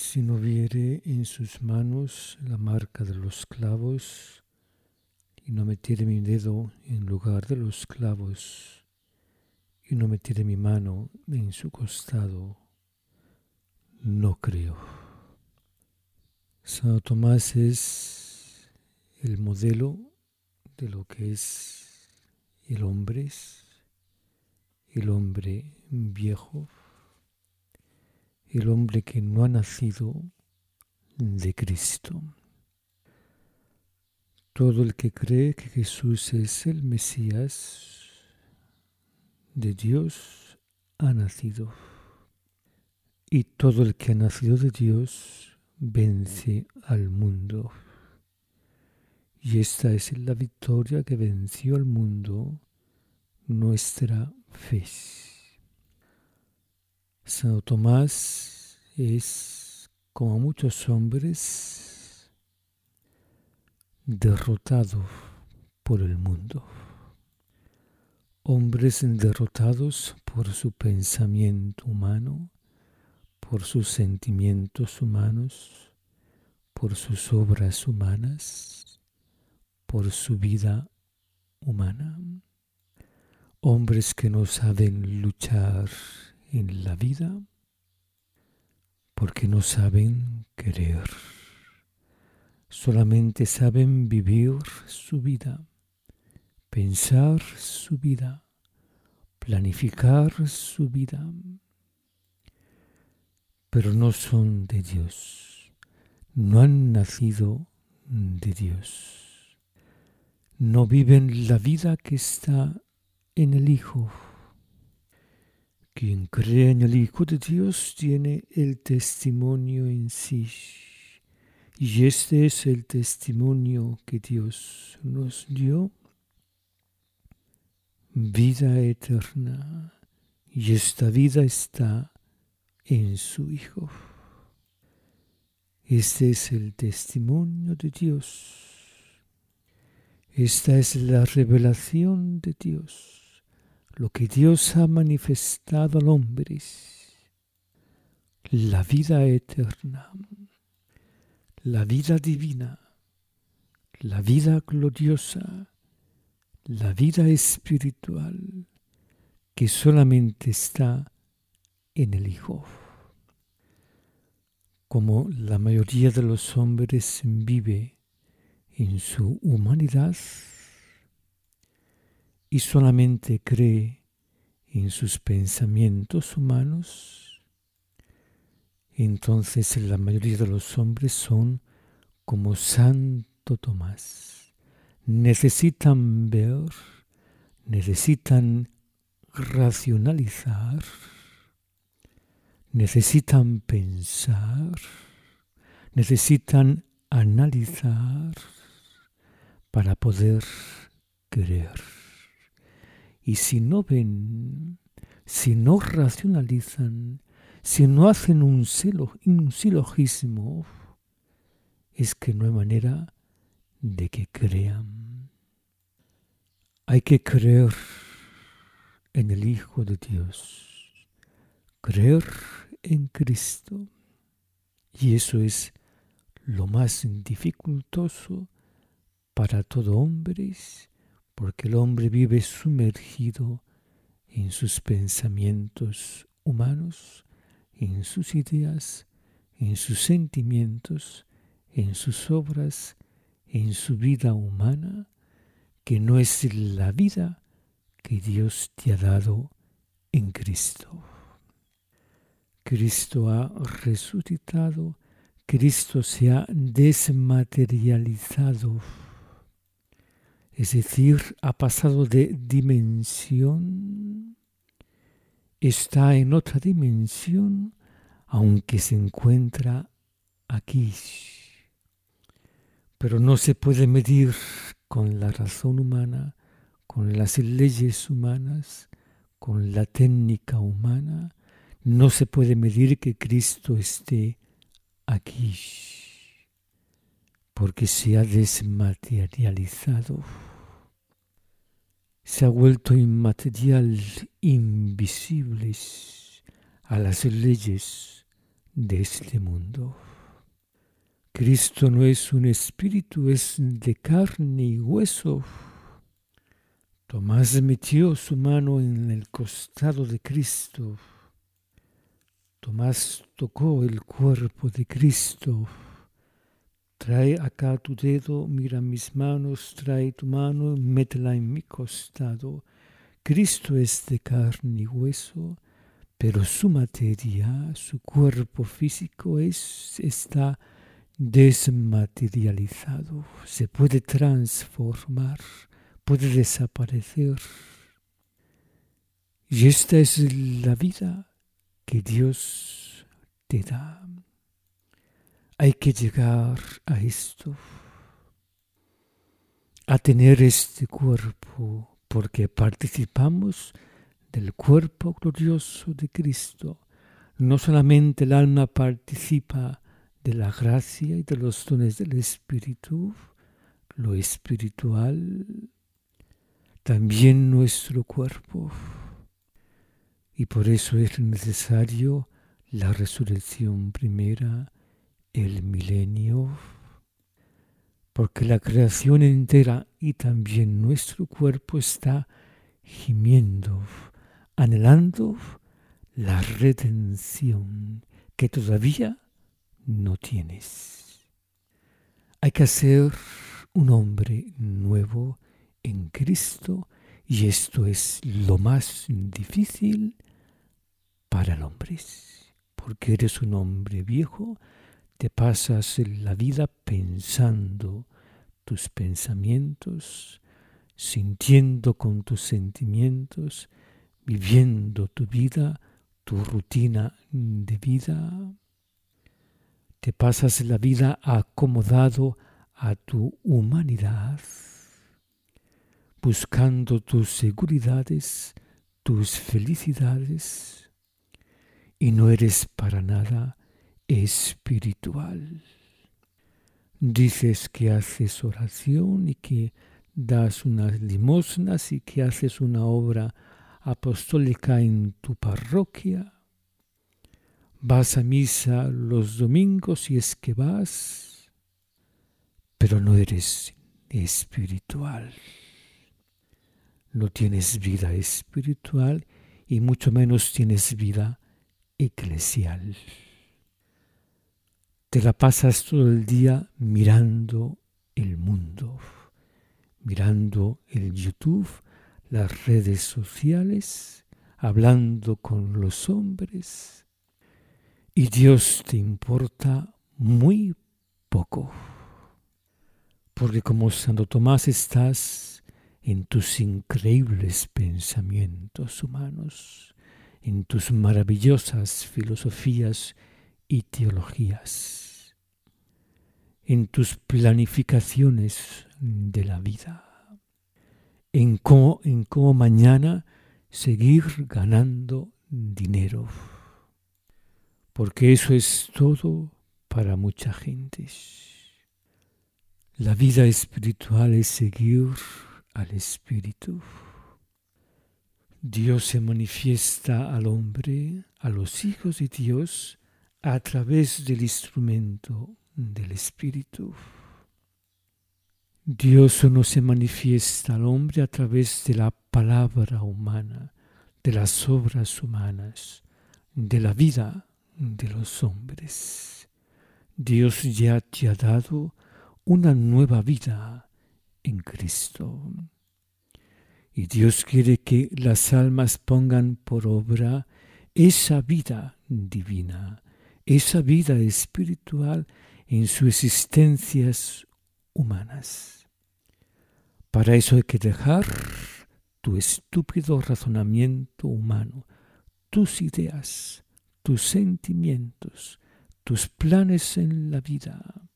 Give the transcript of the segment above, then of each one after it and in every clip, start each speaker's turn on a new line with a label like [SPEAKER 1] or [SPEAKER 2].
[SPEAKER 1] Si no viere en sus manos la marca de los clavos, y no metiere mi dedo en lugar de los clavos, y no metiere mi mano en su costado, no creo. Santo Tomás es el modelo de lo que es el hombre viejo, el hombre que no ha nacido de Cristo. Todo el que cree que Jesús es el Mesías de Dios ha nacido. Y todo el que ha nacido de Dios vence al mundo. Y esta es la victoria que venció al mundo, nuestra fe. Santo Tomás es, como muchos hombres, derrotado por el mundo. Hombres derrotados por su pensamiento humano, por sus sentimientos humanos, por sus obras humanas, por su vida humana. Hombres que no saben luchar en la vida porque no saben querer. Solamente saben vivir su vida, pensar su vida, planificar su vida, pero no son de Dios, no han nacido de Dios, no viven la vida que está en el Hijo. Quien cree en el Hijo de Dios tiene el testimonio en sí. Y este es el testimonio que Dios nos dio, vida eterna. Y esta vida está en su Hijo. Este es el testimonio de Dios. Esta es la revelación de Dios, lo que Dios ha manifestado al hombre, la vida eterna, la vida divina, la vida gloriosa, la vida espiritual, que solamente está en el Hijo. Como la mayoría de los hombres vive en su humanidad y solamente cree en sus pensamientos humanos, entonces la mayoría de los hombres son como Santo Tomás. Necesitan ver, necesitan racionalizar, necesitan pensar, necesitan analizar para poder creer. Y si no ven, si no racionalizan, si no hacen un silogismo, es que no hay manera de que crean. Hay que creer en el Hijo de Dios, creer en Cristo. Y eso es lo más dificultoso para todo hombre, porque el hombre vive sumergido en sus pensamientos humanos, en sus ideas, en sus sentimientos, en sus obras, en su vida humana, que no es la vida que Dios te ha dado en Cristo. Cristo ha resucitado, Cristo se ha desmaterializado, es decir, ha pasado de dimensión, está en otra dimensión, aunque se encuentra aquí. Pero no se puede medir con la razón humana, con las leyes humanas, con la técnica humana. No se puede medir que Cristo esté aquí, porque se ha desmaterializado. Se ha vuelto inmaterial, invisible a las leyes de este mundo. Cristo no es un espíritu, es de carne y hueso. Tomás metió su mano en el costado de Cristo. Tomás tocó el cuerpo de Cristo. Trae acá tu dedo, mira mis manos, trae tu mano, métela en mi costado. Cristo es de carne y hueso, pero su materia, su cuerpo físico está desmaterializado, se puede transformar, puede desaparecer. Y esta es la vida que Dios te da. Hay que llegar a esto, a tener este cuerpo, porque participamos del cuerpo glorioso de Cristo. No solamente el alma participa de la gracia y de los dones del Espíritu, lo espiritual, también nuestro cuerpo. Y por eso es necesario la resurrección primera, el milenio, porque la creación entera y también nuestro cuerpo está gimiendo, anhelando la redención que todavía no tienes. Hay que ser un hombre nuevo en Cristo y esto es lo más difícil para el hombre, porque eres un hombre viejo, te pasas la vida pensando tus pensamientos, sintiendo con tus sentimientos, viviendo tu vida, tu rutina de vida. Te pasas la vida acomodado a tu humanidad, buscando tus seguridades, tus felicidades, y no eres para nada espiritual. Dices que haces oración y que das unas limosnas y que haces una obra apostólica en tu parroquia. Vas a misa los domingos si es que vas, pero no eres espiritual. No tienes vida espiritual y mucho menos tienes vida eclesial. Te la pasas todo el día mirando el mundo, mirando el YouTube, las redes sociales, hablando con los hombres, y Dios te importa muy poco, porque como Santo Tomás estás en tus increíbles pensamientos humanos, en tus maravillosas filosofías y teologías, en tus planificaciones de la vida, en cómo mañana seguir ganando dinero, porque eso es todo para mucha gente. La vida espiritual es seguir al Espíritu. Dios se manifiesta al hombre, a los hijos de Dios, a través del instrumento del Espíritu. Dios no se manifiesta al hombre a través de la palabra humana, de las obras humanas, de la vida de los hombres. Dios ya te ha dado una nueva vida en Cristo. Y Dios quiere que las almas pongan por obra esa vida divina, esa vida espiritual en sus existencias humanas. Para eso hay que dejar tu estúpido razonamiento humano, tus ideas, tus sentimientos, tus planes en la vida,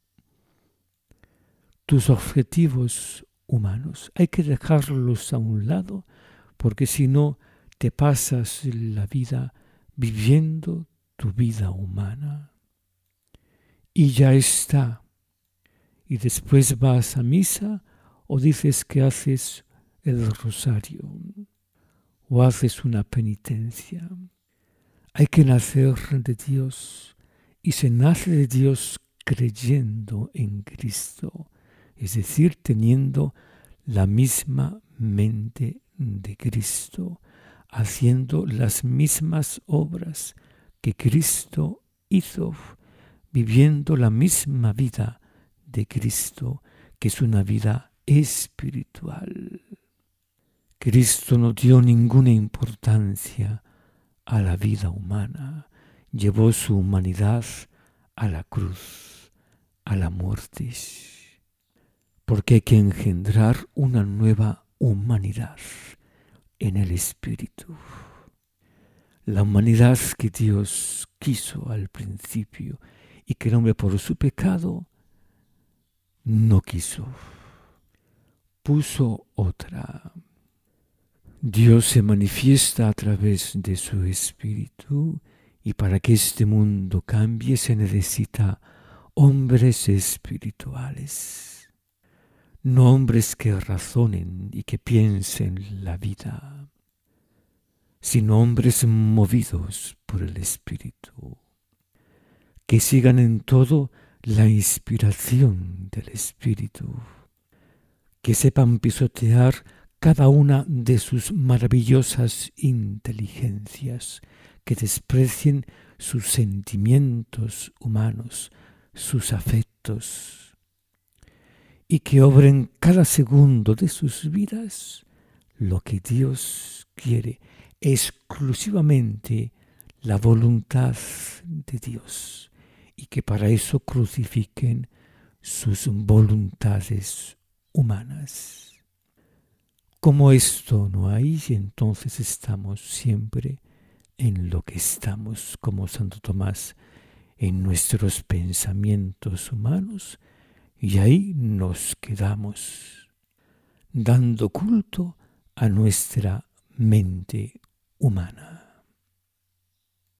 [SPEAKER 1] tus objetivos humanos. Hay que dejarlos a un lado, porque si no te pasas la vida viviendo tu vida humana. Y ya está. Y después vas a misa o dices que haces el rosario o haces una penitencia. Hay que nacer de Dios y se nace de Dios creyendo en Cristo, es decir, teniendo la misma mente de Cristo, haciendo las mismas obras que Cristo hizo, viviendo la misma vida de Cristo, que es una vida espiritual. Cristo no dio ninguna importancia a la vida humana, llevó su humanidad a la cruz, a la muerte, porque hay que engendrar una nueva humanidad en el Espíritu. La humanidad que Dios quiso al principio y que el hombre por su pecado no quiso. Puso otra. Dios se manifiesta a través de su Espíritu y para que este mundo cambie se necesita hombres espirituales. No hombres que razonen y que piensen la vida, sino hombres movidos por el Espíritu, que sigan en todo la inspiración del Espíritu, que sepan pisotear cada una de sus maravillosas inteligencias, que desprecien sus sentimientos humanos, sus afectos, y que obren cada segundo de sus vidas lo que Dios quiere, exclusivamente la voluntad de Dios, y que para eso crucifiquen sus voluntades humanas. Como esto no hay, entonces estamos siempre en lo que estamos, como Santo Tomás, en nuestros pensamientos humanos, y ahí nos quedamos, dando culto a nuestra mente humana.